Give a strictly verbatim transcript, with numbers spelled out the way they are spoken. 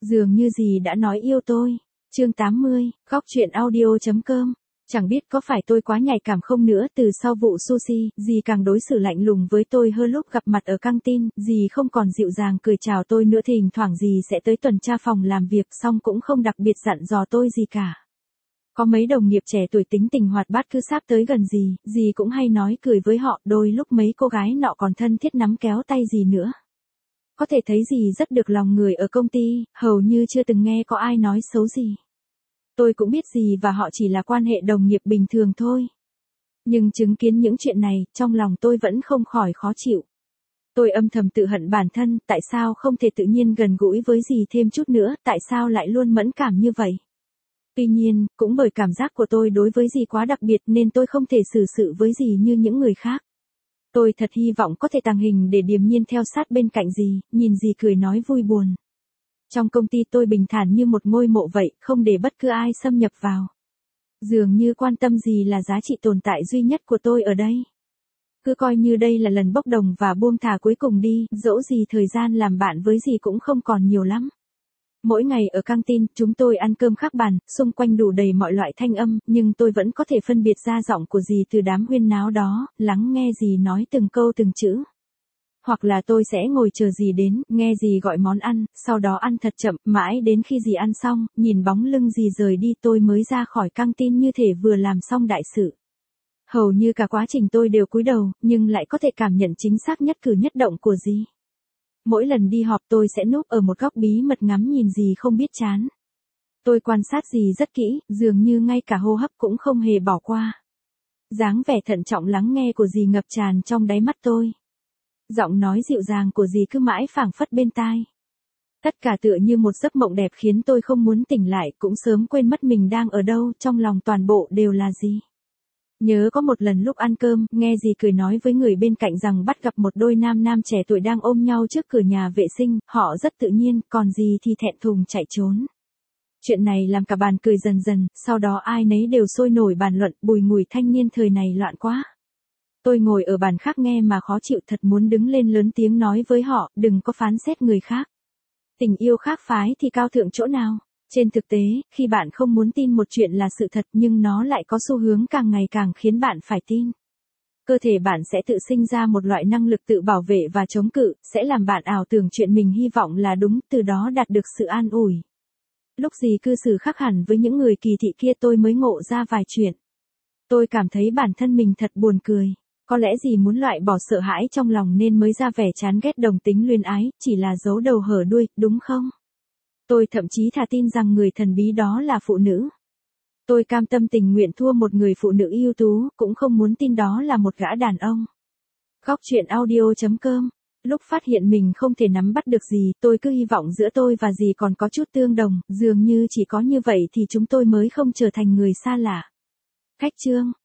Dường như dì đã nói yêu tôi. Chương tám mươi, góc truyện audio.com. Chẳng biết có phải tôi quá nhạy cảm không nữa, từ sau vụ sushi, dì càng đối xử lạnh lùng với tôi hơn lúc gặp mặt ở căng tin, dì không còn dịu dàng cười chào tôi nữa, thỉnh thoảng dì sẽ tới tuần tra phòng làm việc xong cũng không đặc biệt dặn dò tôi gì cả. Có mấy đồng nghiệp trẻ tuổi tính tình hoạt bát cứ sáp tới gần dì, dì cũng hay nói cười với họ, đôi lúc mấy cô gái nọ còn thân thiết nắm kéo tay dì nữa. Có thể thấy dì rất được lòng người ở công ty, hầu như chưa từng nghe có ai nói xấu dì. Tôi cũng biết dì và họ chỉ là quan hệ đồng nghiệp bình thường thôi. Nhưng chứng kiến những chuyện này, trong lòng tôi vẫn không khỏi khó chịu. Tôi âm thầm tự hận bản thân, tại sao không thể tự nhiên gần gũi với dì thêm chút nữa, tại sao lại luôn mẫn cảm như vậy. Tuy nhiên, cũng bởi cảm giác của tôi đối với dì quá đặc biệt nên tôi không thể xử sự với dì như những người khác. Tôi thật hy vọng có thể tàng hình để điềm nhiên theo sát bên cạnh dì, nhìn dì cười nói vui buồn. Trong công ty tôi bình thản như một ngôi mộ vậy, không để bất cứ ai xâm nhập vào. Dường như quan tâm dì là giá trị tồn tại duy nhất của tôi ở đây. Cứ coi như đây là lần bốc đồng và buông thả cuối cùng đi, dẫu gì thời gian làm bạn với dì cũng không còn nhiều lắm. Mỗi ngày ở căng tin, chúng tôi ăn cơm khác bàn, xung quanh đủ đầy mọi loại thanh âm, nhưng tôi vẫn có thể phân biệt ra giọng của dì từ đám huyên náo đó, lắng nghe dì nói từng câu từng chữ. Hoặc là tôi sẽ ngồi chờ dì đến, nghe dì gọi món ăn, sau đó ăn thật chậm, mãi đến khi dì ăn xong, nhìn bóng lưng dì rời đi tôi mới ra khỏi căng tin như thể vừa làm xong đại sự. Hầu như cả quá trình tôi đều cúi đầu, nhưng lại có thể cảm nhận chính xác nhất cử nhất động của dì. Mỗi lần đi họp tôi sẽ núp ở một góc bí mật ngắm nhìn dì không biết chán. Tôi quan sát dì rất kỹ, dường như ngay cả hô hấp cũng không hề bỏ qua. Dáng vẻ thận trọng lắng nghe của dì ngập tràn trong đáy mắt tôi. Giọng nói dịu dàng của dì cứ mãi phảng phất bên tai. Tất cả tựa như một giấc mộng đẹp khiến tôi không muốn tỉnh lại, cũng sớm quên mất mình đang ở đâu, trong lòng toàn bộ đều là dì. Nhớ có một lần lúc ăn cơm, nghe dì cười nói với người bên cạnh rằng bắt gặp một đôi nam nam trẻ tuổi đang ôm nhau trước cửa nhà vệ sinh, họ rất tự nhiên, còn dì thì thẹn thùng chạy trốn. Chuyện này làm cả bàn cười dần dần, sau đó ai nấy đều sôi nổi bàn luận, bùi ngùi thanh niên thời này loạn quá. Tôi ngồi ở bàn khác nghe mà khó chịu, thật muốn đứng lên lớn tiếng nói với họ, đừng có phán xét người khác. Tình yêu khác phái thì cao thượng chỗ nào? Trên thực tế, khi bạn không muốn tin một chuyện là sự thật nhưng nó lại có xu hướng càng ngày càng khiến bạn phải tin. Cơ thể bạn sẽ tự sinh ra một loại năng lực tự bảo vệ và chống cự, sẽ làm bạn ảo tưởng chuyện mình hy vọng là đúng, từ đó đạt được sự an ủi. Lúc dì cư xử khác hẳn với những người kỳ thị kia tôi mới ngộ ra vài chuyện. Tôi cảm thấy bản thân mình thật buồn cười. Có lẽ dì muốn loại bỏ sợ hãi trong lòng nên mới ra vẻ chán ghét đồng tính luyến ái, chỉ là giấu đầu hở đuôi, đúng không? Tôi thậm chí thà tin rằng người thần bí đó là phụ nữ. Tôi cam tâm tình nguyện thua một người phụ nữ ưu tú, cũng không muốn tin đó là một gã đàn ông. Góc truyện audio.com. Lúc phát hiện mình không thể nắm bắt được gì, tôi cứ hy vọng giữa tôi và dì còn có chút tương đồng, dường như chỉ có như vậy thì chúng tôi mới không trở thành người xa lạ. Khách chương.